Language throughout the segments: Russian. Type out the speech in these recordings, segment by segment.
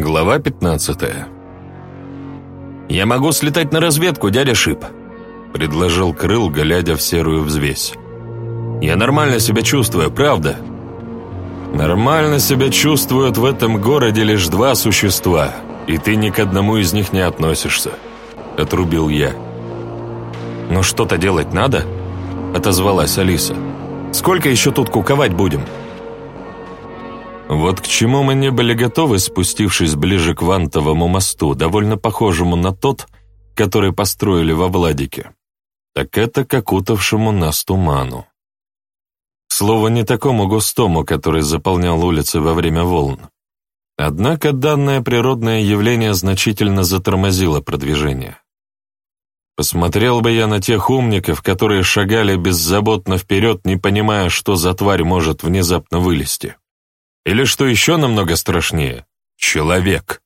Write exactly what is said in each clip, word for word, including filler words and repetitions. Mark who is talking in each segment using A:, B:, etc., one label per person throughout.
A: Глава пятнадцатая. «Я могу слетать на разведку, дядя Шип», — предложил Крыл, глядя в серую взвесь. «Я нормально себя чувствую, правда?» «Нормально себя чувствуют в этом городе лишь два существа, и ты ни к одному из них не относишься», — отрубил я. «Ну что-то делать надо?» — отозвалась Алиса. «Сколько еще тут куковать будем?» Вот к чему мы не были готовы, спустившись ближе к Вантовому мосту, довольно похожему на тот, который построили во Владике, так это к окутавшему нас туману. К слову, не такому густому, который заполнял улицы во время волн. Однако данное природное явление значительно затормозило продвижение. Посмотрел бы я на тех умников, которые шагали беззаботно вперед, не понимая, что за тварь может внезапно вылезти. Или, что еще намного страшнее, человек.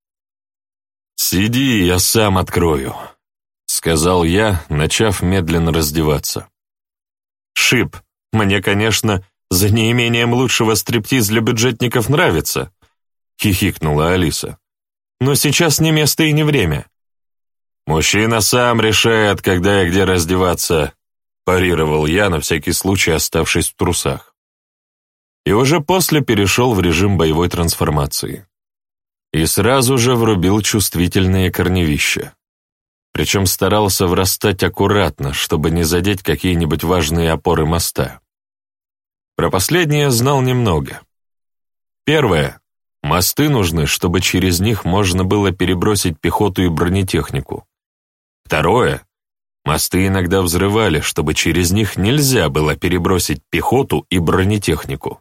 A: «Сиди, я сам открою», — сказал я, начав медленно раздеваться. «Шип, мне, конечно, за неимением лучшего стриптиз для бюджетников нравится», — хихикнула Алиса. «Но сейчас не место и не время». «Мужчина сам решает, когда и где раздеваться», — парировал я, на всякий случай оставшись в трусах. И уже после перешел в режим боевой трансформации. И сразу же врубил чувствительные корневища. Причем старался врастать аккуратно, чтобы не задеть какие-нибудь важные опоры моста. Про последнее знал немного. Первое. Мосты нужны, чтобы через них можно было перебросить пехоту и бронетехнику. Второе. Мосты иногда взрывали, чтобы через них нельзя было перебросить пехоту и бронетехнику.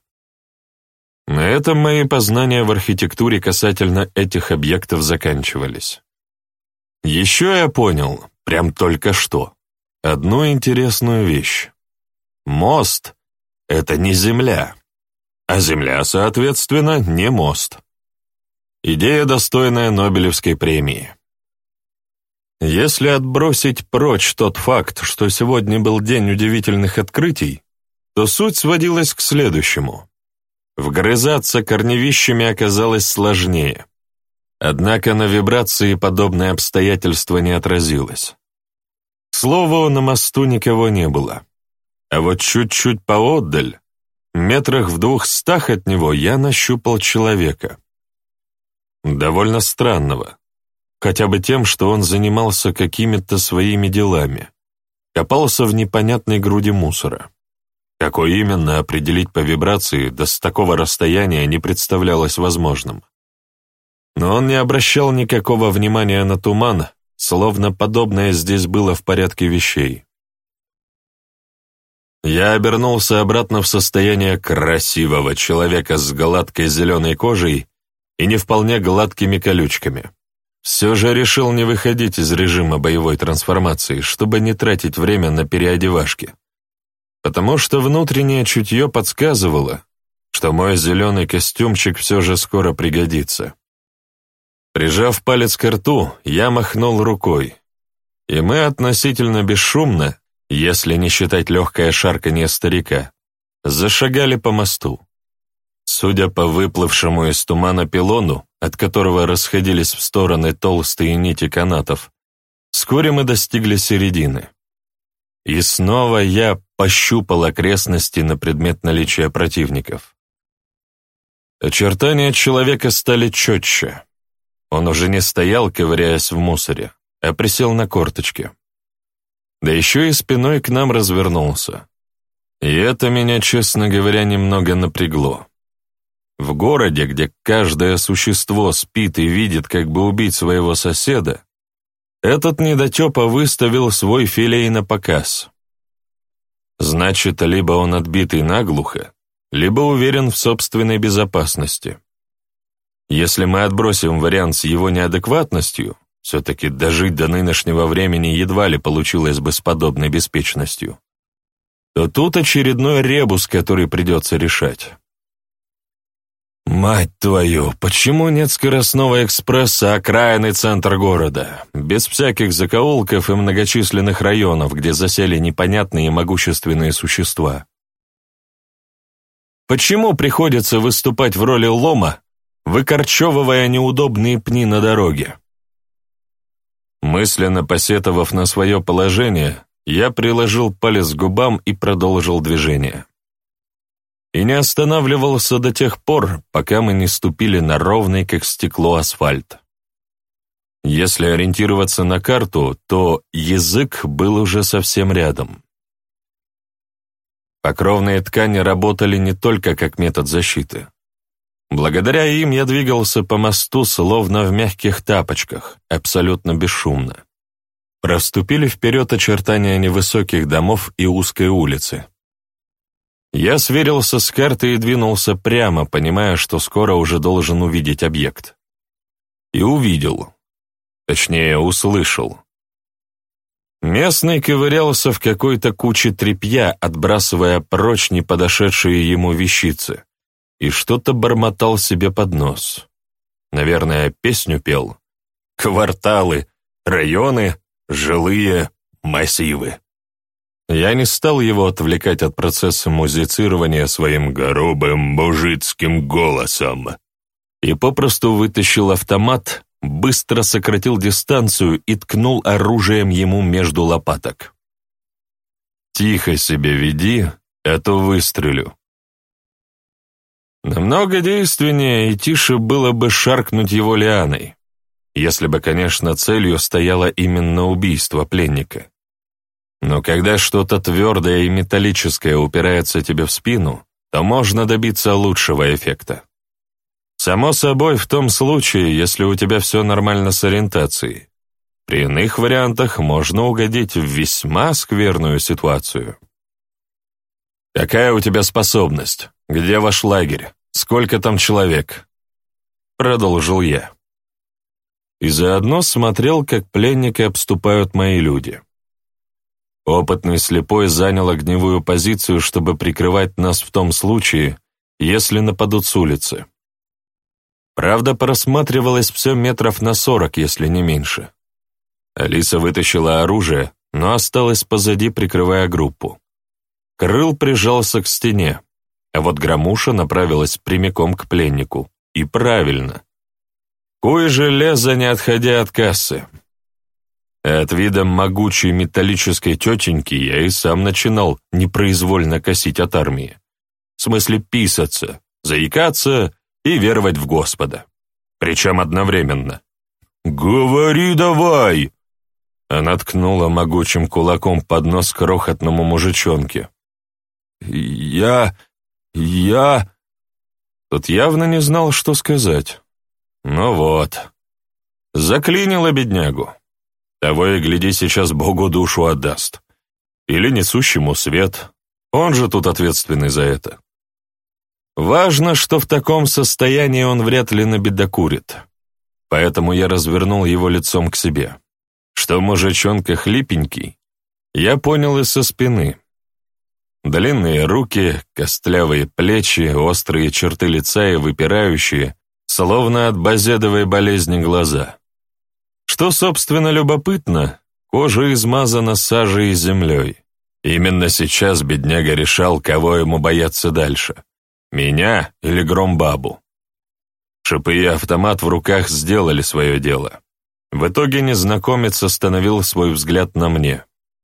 A: На этом мои познания в архитектуре касательно этих объектов заканчивались. Еще я понял, прям только что, одну интересную вещь. Мост — это не земля, а земля, соответственно, не мост. Идея, достойная Нобелевской премии. Если отбросить прочь тот факт, что сегодня был день удивительных открытий, то суть сводилась к следующему. Вгрызаться корневищами оказалось сложнее. Однако на вибрации подобное обстоятельство не отразилось. К слову, на мосту никого не было. А вот чуть-чуть поотдаль, метрах в двухстах от него, я нащупал человека. Довольно странного. Хотя бы тем, что он занимался какими-то своими делами. Копался в непонятной груди мусора. Какой именно, определить по вибрации, да с такого расстояния не представлялось возможным. Но он не обращал никакого внимания на туман, словно подобное здесь было в порядке вещей. Я обернулся обратно в состояние красивого человека с гладкой зеленой кожей и не вполне гладкими колючками. Все же решил не выходить из режима боевой трансформации, чтобы не тратить время на переодевашки. Потому что внутреннее чутье подсказывало, что мой зеленый костюмчик все же скоро пригодится. Прижав палец к рту, я махнул рукой, и мы относительно бесшумно, если не считать легкое шарканье старика, зашагали по мосту. Судя по выплывшему из тумана пилону, от которого расходились в стороны толстые нити канатов, вскоре мы достигли середины. И снова я пощупал окрестности на предмет наличия противников. Очертания человека стали четче. Он уже не стоял, ковыряясь в мусоре, а присел на корточки. Да еще и спиной к нам развернулся. И это меня, честно говоря, немного напрягло. В городе, где каждое существо спит и видит, как бы убить своего соседа, этот недотепа выставил свой филей на показ. Значит, либо он отбитый наглухо, либо уверен в собственной безопасности. Если мы отбросим вариант с его неадекватностью, все-таки дожить до нынешнего времени едва ли получилось бы с подобной беспечностью, то тут очередной ребус, который придется решать. Мать твою, почему нет скоростного экспресса, окраинный центр города, без всяких закоулков и многочисленных районов, где засели непонятные и могущественные существа? Почему приходится выступать в роли лома, выкорчевывая неудобные пни на дороге. Мысленно посетовав на свое положение, я приложил палец к губам и продолжил движение. И не останавливался до тех пор, пока мы не ступили на ровный, как стекло, асфальт. Если ориентироваться на карту, то язык был уже совсем рядом. Покровные ткани работали не только как метод защиты. Благодаря им я двигался по мосту словно в мягких тапочках, абсолютно бесшумно. Проступили вперед очертания невысоких домов и узкой улицы. Я сверился с картой и двинулся прямо, понимая, что скоро уже должен увидеть объект. И увидел. Точнее, услышал. Местный ковырялся в какой-то куче тряпья, отбрасывая прочь неподошедшие ему вещицы, и что-то бормотал себе под нос. Наверное, песню пел. «Кварталы, районы, жилые массивы». Я не стал его отвлекать от процесса музицирования своим грубым мужицким голосом и попросту вытащил автомат, быстро сократил дистанцию и ткнул оружием ему между лопаток. «Тихо себе веди, а то выстрелю». Намного действеннее и тише было бы шаркнуть его лианой, если бы, конечно, целью стояло именно убийство пленника. Но когда что-то твердое и металлическое упирается тебе в спину, то можно добиться лучшего эффекта. Само собой, в том случае, если у тебя все нормально с ориентацией. При иных вариантах можно угодить в весьма скверную ситуацию. «Какая у тебя способность? Где ваш лагерь? Сколько там человек?» Продолжил я. И заодно смотрел, как пленника обступают мои люди. Опытный слепой занял огневую позицию, чтобы прикрывать нас в том случае, если нападут с улицы. Правда, просматривалось все метров на сорок, если не меньше. Алиса вытащила оружие, но осталась позади, прикрывая группу. Крыл прижался к стене, а вот Громуша направилась прямиком к пленнику. И правильно. Куй железо, не отходя от кассы. От вида могучей металлической тетеньки я и сам начинал непроизвольно косить от армии. В смысле писаться, заикаться и веровать в Господа. Причем одновременно. «Говори давай!» Она ткнула могучим кулаком под нос крохотному мужичонке. «Я... я...» Тот явно не знал, что сказать. Ну вот. Заклинило беднягу. Того и гляди, сейчас Богу душу отдаст. Или несущему свет. Он же тут ответственный за это. Важно, что в таком состоянии он вряд ли набедокурит. Поэтому я развернул его лицом к себе. Что мужичонка хлипенький, я понял и со спины. Длинные руки, костлявые плечи, острые черты лица и выпирающие, словно от базедовой болезни, глаза. Что, собственно, любопытно, кожа измазана сажей и землей. Именно сейчас бедняга решал, кого ему бояться дальше. Меня или Громбабу. Шипы и автомат в руках сделали свое дело. В итоге незнакомец остановил свой взгляд на мне.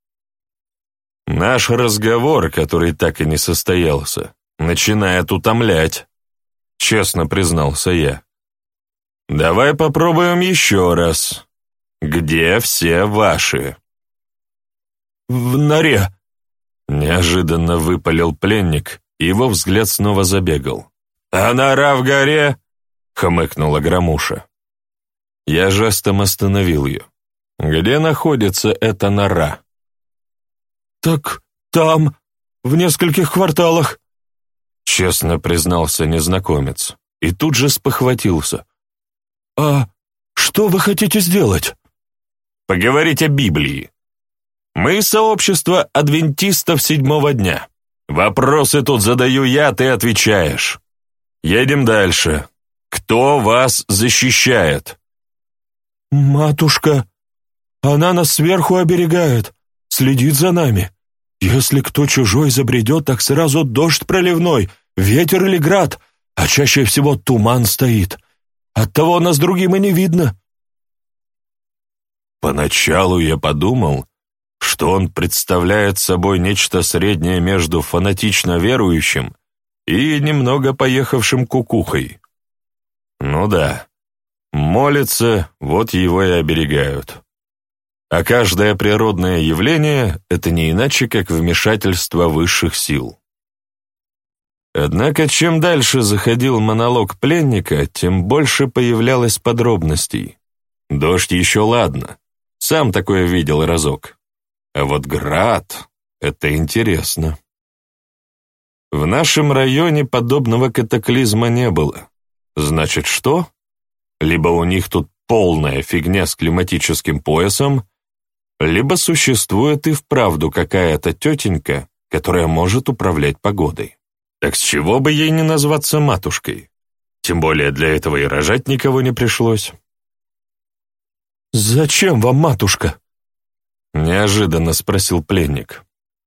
A: Наш разговор, который так и не состоялся, начинает утомлять, честно признался я. Давай попробуем еще раз. Где все ваши? В норе. Неожиданно выпалил пленник, и его взгляд снова забегал. А нора в горе? Хмыкнула Громуша. Я жестом остановил ее. Где находится эта нора? Так там, в нескольких кварталах, честно признался незнакомец, и тут же спохватился. А что вы хотите сделать? Поговорить о Библии. Мы сообщество адвентистов седьмого дня. Вопросы тут задаю я, ты отвечаешь. Едем дальше. Кто вас защищает? Матушка. Она нас сверху оберегает, следит за нами. Если кто чужой забредет, так сразу дождь проливной, ветер или град, а чаще всего туман стоит.
B: Оттого нас другим и не видно».
A: Поначалу я подумал, что он представляет собой нечто среднее между фанатично верующим и немного поехавшим кукухой. Ну да, молится, вот его и оберегают. А каждое природное явление — это не иначе, как вмешательство высших сил. Однако, чем дальше заходил монолог пленника, тем больше появлялось подробностей. Дождь еще ладно, сам такое видел разок. А вот град — это интересно. В нашем районе подобного катаклизма не было. Значит, что? Либо у них тут полная фигня с климатическим поясом, либо существует и вправду какая-то тетенька, которая может управлять погодой. Так с чего бы ей не назваться матушкой? Тем более для этого и рожать никого не пришлось.
B: «Зачем вам матушка?»
A: — неожиданно спросил пленник.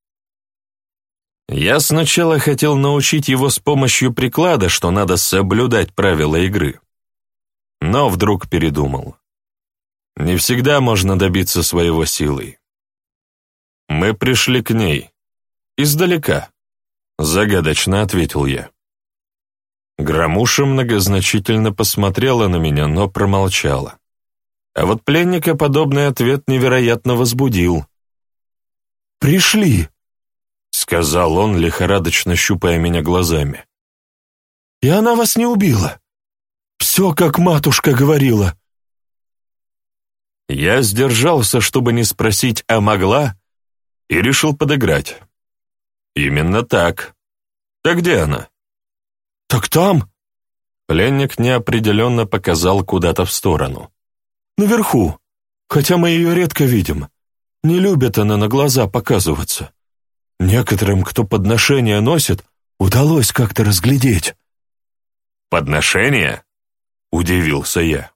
A: Я сначала хотел научить его с помощью приклада, что надо соблюдать правила игры. Но вдруг передумал. Не всегда можно добиться своего силой. Мы пришли к ней. Издалека. Загадочно ответил я. Громуша многозначительно посмотрела на меня, но промолчала. А вот пленника подобный ответ невероятно возбудил.
B: «Пришли»,
A: — сказал он, лихорадочно щупая меня глазами.
B: «И она вас не убила. Все, как матушка говорила».
A: Я сдержался, чтобы не спросить, а могла, и решил подыграть. Именно так. Так где она?
B: «Так там?»
A: Пленник неопределенно показал куда-то в сторону.
B: «Наверху, хотя мы ее редко видим. Не любит она на глаза показываться. Некоторым, кто подношения носит, удалось как-то разглядеть».
A: «Подношения?» — удивился я.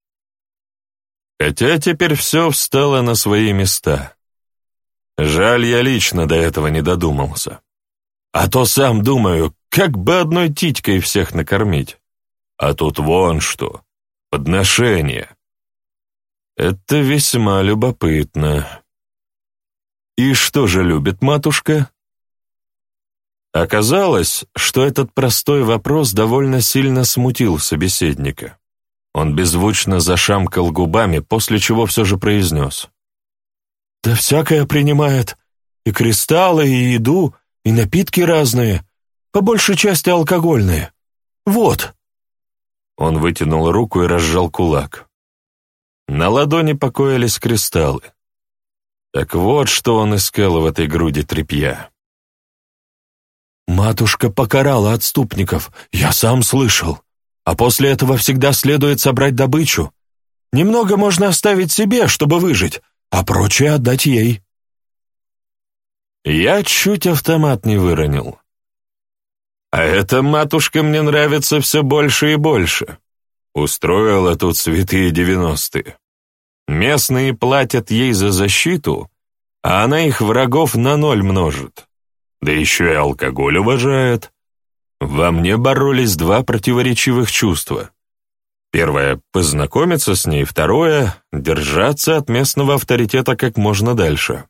A: Хотя теперь все встало на свои места. Жаль, я лично до этого не додумался. А то сам думаю, как бы одной титькой всех накормить. А тут вон что, подношение. Это весьма любопытно. И что же любит матушка? Оказалось, что этот простой вопрос довольно сильно смутил собеседника. Он беззвучно зашамкал губами, после чего все же произнес.
B: «Да всякое принимает. И кристаллы, и еду, и напитки разные. По большей части алкогольные. Вот».
A: Он вытянул руку и разжал кулак. На ладони покоились кристаллы. Так вот, что он искал в этой груди тряпья.
B: «Матушка покарала отступников, я сам слышал. А после этого всегда следует собрать добычу. Немного можно оставить себе, чтобы выжить, а прочее отдать ей».
A: Я чуть автомат не выронил. А эта матушка мне нравится все больше и больше. Устроила тут святые девяностые. Местные платят ей за защиту, а она их врагов на ноль множит. Да еще и алкоголь уважает. Во мне боролись два противоречивых чувства. Первое — познакомиться с ней, второе — держаться от местного авторитета как можно дальше.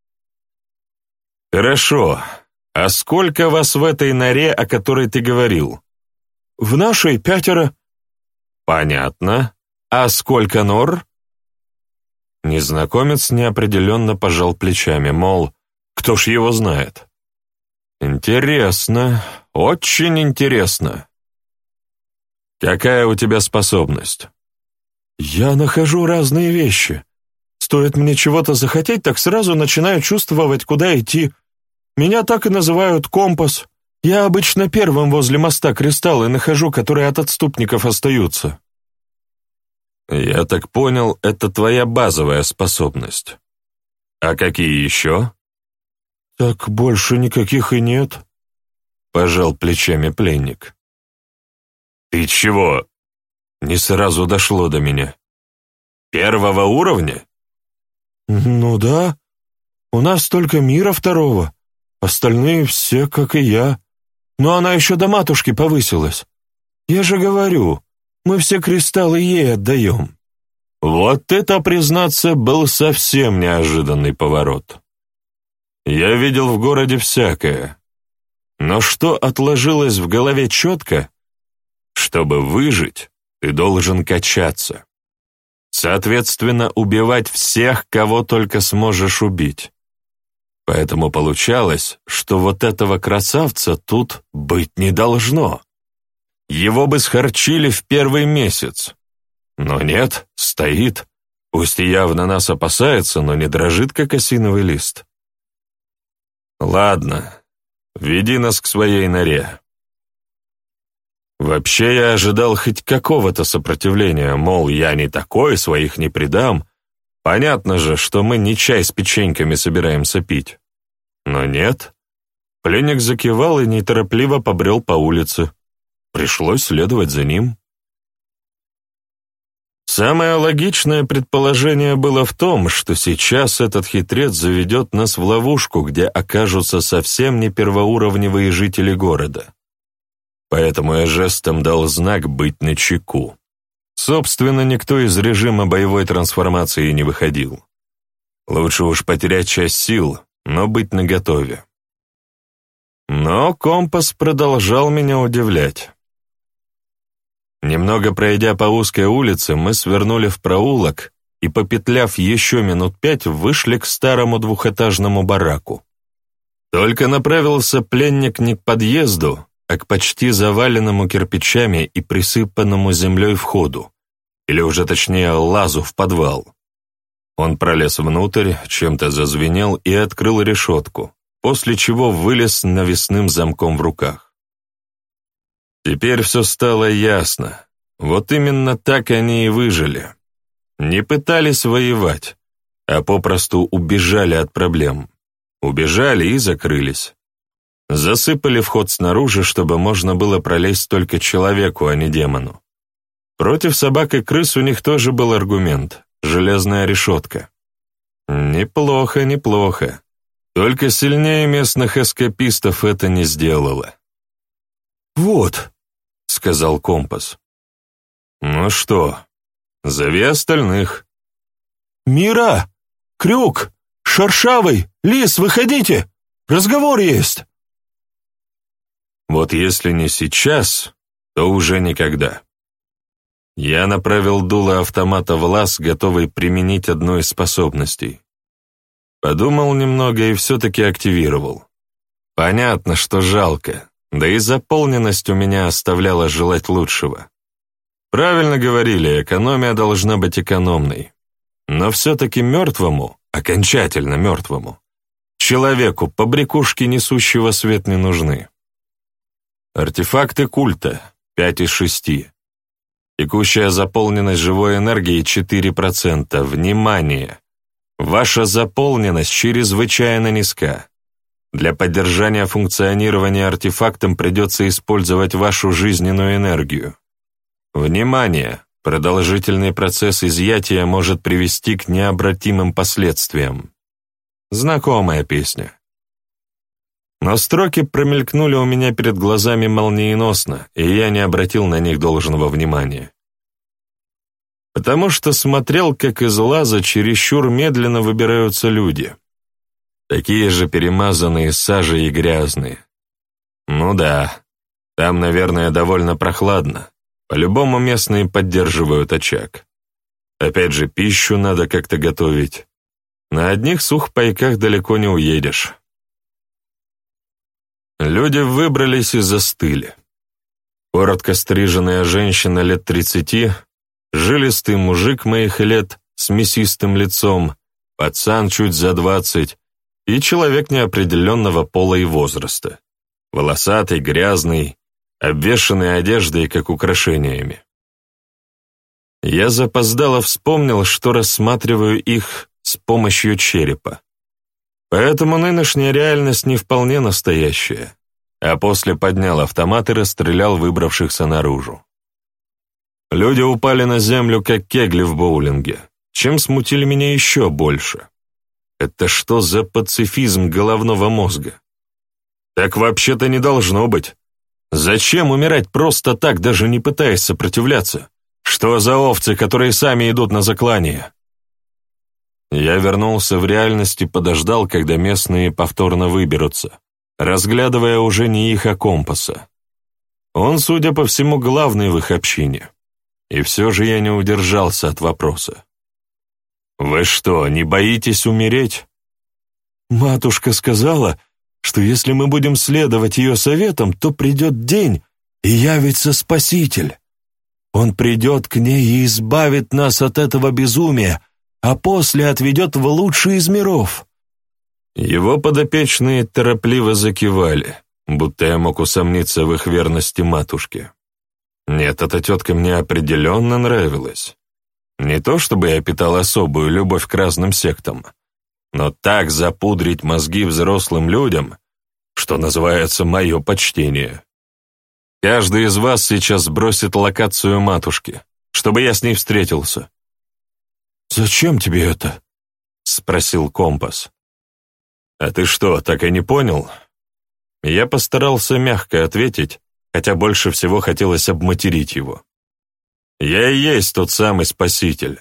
A: «Хорошо. А сколько вас в этой норе, о которой ты говорил?»
B: «В нашей пятеро».
A: «Понятно. А сколько нор?» Незнакомец неопределенно пожал плечами, мол, кто ж его знает. «Интересно, очень интересно. Какая у тебя способность?»
B: «Я нахожу разные вещи. Стоит мне чего-то захотеть, так сразу начинаю чувствовать, куда идти. Меня так и называют компас. Я обычно первым возле моста кристаллы нахожу, которые от отступников остаются».
A: «Я так понял, это твоя базовая способность. А какие еще?»
B: «Так больше никаких и нет», — пожал плечами пленник.
A: «Ты чего?» Не сразу дошло до меня. «Первого уровня?»
B: «Ну да. У нас только мира второго. Остальные все, как и я. Но она еще до матушки повысилась. Я же говорю, Мы все кристаллы ей отдаем». Вот это, признаться, был совсем неожиданный поворот. Я видел в городе всякое, но что отложилось в голове четко? Чтобы выжить, ты должен качаться. Соответственно, убивать всех, кого только сможешь убить. Поэтому получалось, что вот этого красавца тут быть не должно. Его бы схарчили в первый месяц. Но нет, стоит, пусть и явно нас опасается, но не дрожит, как осиновый лист. Ладно, веди нас к своей норе. Вообще я ожидал хоть какого-то сопротивления, мол, я не такой, своих не предам. Понятно же, что мы не чай с печеньками собираемся пить. Но нет. Пленник закивал и неторопливо побрел по улице. Пришлось следовать за ним. Самое логичное предположение было в том, что сейчас этот хитрец заведет нас в ловушку, где окажутся совсем не первоуровневые жители города. Поэтому я жестом дал знак быть начеку. Собственно, никто из режима боевой трансформации не выходил. Лучше уж потерять часть сил, но быть наготове. Но компас продолжал меня удивлять. Немного пройдя по узкой улице, мы свернули в проулок и, попетляв еще минут пять, вышли к старому двухэтажному бараку. Только направился пленник не к подъезду, а к почти заваленному кирпичами и присыпанному землей входу, или уже точнее лазу в подвал. Он пролез внутрь, чем-то зазвенел и открыл решетку, после чего вылез с навесным замком в руках. Теперь все стало ясно. Вот именно так они и выжили. Не пытались воевать, а попросту убежали от проблем. Убежали и закрылись. Засыпали вход снаружи, чтобы можно было пролезть только человеку, а не демону. Против собак и крыс у них тоже был аргумент — железная решетка. Неплохо, неплохо. Только сильнее местных эскапистов это не сделало. «Вот», — сказал компас. «Ну что, зови остальных». «Мира! Крюк! Шершавый! Лис, выходите! Разговор есть!» Вот если не сейчас, то уже никогда. Я направил дуло автомата в лаз, готовый применить одну из способностей. Подумал немного и все-таки активировал. Понятно, что жалко, да и заполненность у меня оставляла желать лучшего. Правильно говорили, экономия должна быть экономной. Но все-таки мертвому, окончательно мертвому, человеку побрякушки несущего свет не нужны. Артефакты культа пять из шести. Текущая заполненность живой энергии четыре процента. Внимание! Ваша заполненность чрезвычайно низка. Для поддержания функционирования артефактом придется использовать вашу жизненную энергию. Внимание! Продолжительный процесс изъятия может привести к необратимым последствиям. Знакомая песня. Но строки промелькнули у меня перед глазами молниеносно, и я не обратил на них должного внимания. Потому что смотрел, как из лаза чересчур медленно выбираются люди. Такие же перемазанные сажей и грязные. Ну да, там, наверное, довольно прохладно. По-любому местные поддерживают очаг. Опять же, пищу надо как-то готовить. На одних сухпайках далеко не уедешь. Люди выбрались и застыли. Коротко стриженная женщина лет тридцати, жилистый мужик моих лет с мясистым лицом, пацан чуть за двадцать и человек неопределенного пола и возраста. Волосатый, грязный, обвешанный одеждой, как украшениями. Я запоздало вспомнил, что рассматриваю их с помощью черепа. Поэтому нынешняя реальность не вполне настоящая, а после поднял автомат и расстрелял выбравшихся наружу. Люди упали на землю, как кегли в боулинге, чем смутили меня еще больше. Это что за пацифизм головного мозга? Так вообще-то не должно быть. Зачем умирать просто так, даже не пытаясь сопротивляться?
A: Что за овцы, которые сами идут на заклание?» Я вернулся в реальность и подождал, когда местные повторно выберутся, разглядывая уже не их, а компаса. Он, судя по всему, главный в их общине. И все же я не удержался от вопроса. «Вы что, не боитесь умереть?»
B: «Матушка сказала, что если мы будем следовать ее советам, то придет день, и явится Спаситель. Он придет к ней и избавит нас от этого безумия, а после отведет в лучший из миров».
A: Его подопечные торопливо закивали, будто я мог усомниться в их верности матушке. Нет, эта тетка мне определенно нравилась. Не то чтобы я питал особую любовь к разным сектам, но так запудрить мозги взрослым людям, что называется, мое почтение. Каждый из вас сейчас сбросит локацию матушки, чтобы я с ней встретился.
B: «Зачем тебе это?» — спросил компас.
A: «А ты что, так и не понял?» Я постарался мягко ответить, хотя больше всего хотелось обматерить его. «Я и есть тот самый Спаситель».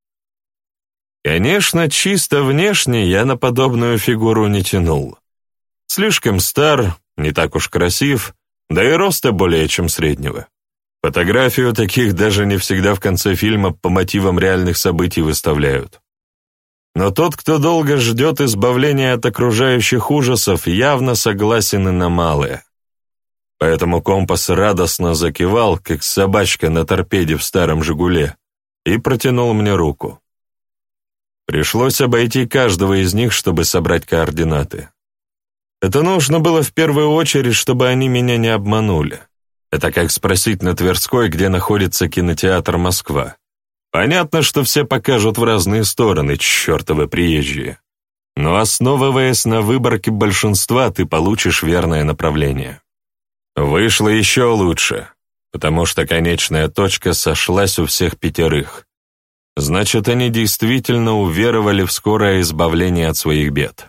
A: Конечно, чисто внешне я на подобную фигуру не тянул. Слишком стар, не так уж красив, да и роста более чем среднего. Фотографию таких даже не всегда в конце фильма по мотивам реальных событий выставляют. Но тот, кто долго ждет избавления от окружающих ужасов, явно согласен и на малое. Поэтому компас радостно закивал, как собачка на торпеде в старом «Жигуле», и протянул мне руку. Пришлось обойти каждого из них, чтобы собрать координаты. Это нужно было в первую очередь, чтобы они меня не обманули. Это как спросить на Тверской, где находится кинотеатр «Москва». Понятно, что все покажут в разные стороны, чертовы приезжие. Но основываясь на выборке большинства, ты получишь верное направление. Вышло еще лучше, потому что конечная точка сошлась у всех пятерых. Значит, они действительно уверовали в скорое избавление от своих бед.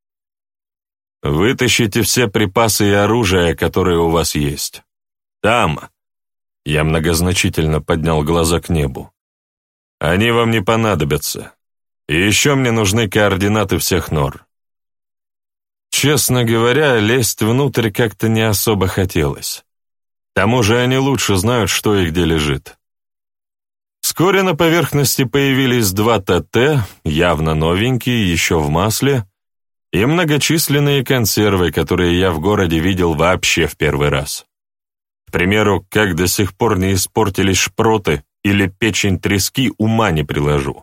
A: Вытащите все припасы и оружие, которые у вас есть. Там, я многозначительно поднял глаза к небу, они вам не понадобятся. И еще мне нужны координаты всех нор. Честно говоря, лезть внутрь как-то не особо хотелось. К тому же они лучше знают, что и где лежит. Вскоре на поверхности появились два ТТ, явно новенькие, еще в масле, и многочисленные консервы, которые я в городе видел вообще в первый раз. К примеру, как до сих пор не испортились шпроты или печень трески, ума не приложу.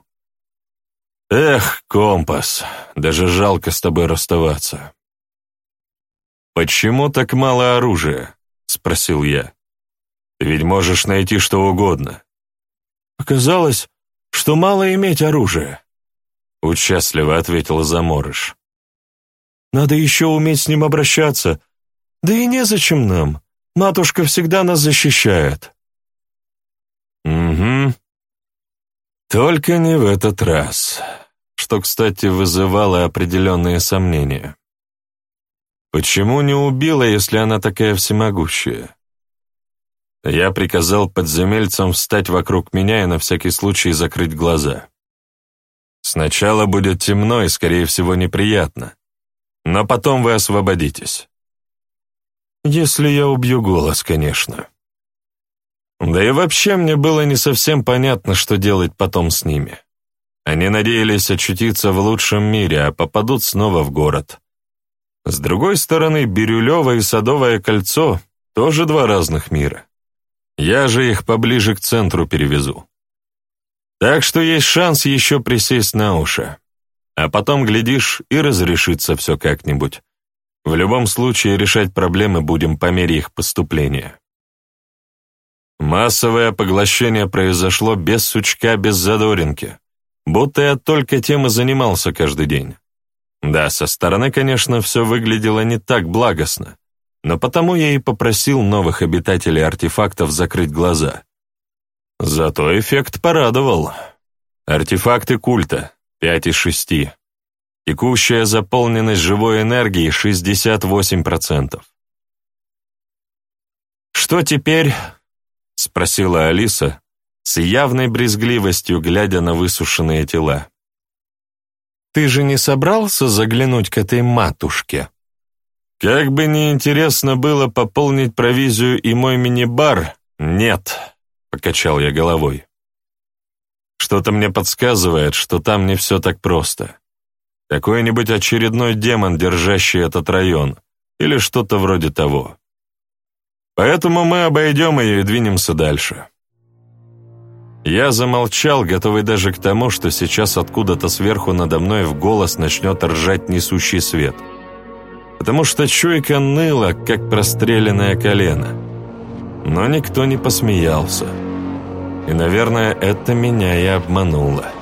A: Эх, компас, даже жалко с тобой расставаться. «Почему так мало оружия?» — спросил я. «Ты ведь можешь найти что угодно».
B: «Оказалось, что мало иметь оружия»,
A: — участливо ответил Заморыш.
B: «Надо еще уметь с ним обращаться. Да и незачем нам. Матушка всегда нас защищает».
A: «Угу. Только не в этот раз», что, кстати, вызывало определенные сомнения. Почему не убила, если она такая всемогущая? Я приказал подземельцам встать вокруг меня и на всякий случай закрыть глаза. Сначала будет темно и, скорее всего, неприятно, но потом вы освободитесь. Если я убью голос, конечно. Да и вообще мне было не совсем понятно, что делать потом с ними. Они надеялись очутиться в лучшем мире, а попадут снова в город. С другой стороны, Бирюлево и Садовое кольцо — тоже два разных мира. Я же их поближе к центру перевезу. Так что есть шанс еще присесть на уши. А потом, глядишь, и разрешится все как-нибудь. В любом случае, решать проблемы будем по мере их поступления. Массовое поглощение произошло без сучка, без задоринки. Будто я только тем и занимался каждый день. Да, со стороны, конечно, все выглядело не так благостно, но потому я и попросил новых обитателей артефактов закрыть глаза. Зато эффект порадовал. Артефакты культа — пять из шести. Текущая заполненность живой энергии — шестьдесят восемь процентов. «Что теперь?» — спросила Алиса, с явной брезгливостью глядя на высушенные тела.
B: «Ты же не собрался заглянуть к этой матушке?»
A: «Как бы ни интересно было пополнить провизию и мой мини-бар, нет», — покачал я головой. «Что-то мне подсказывает, что там не все так просто. Какой-нибудь очередной демон, держащий этот район, или что-то вроде того. Поэтому мы обойдем ее и двинемся дальше». Я замолчал, готовый даже к тому, что сейчас откуда-то сверху надо мной в голос начнет ржать несущий свет. Потому что чуйка ныла, как простреленное колено. Но никто не посмеялся. И, наверное, это меня и обмануло.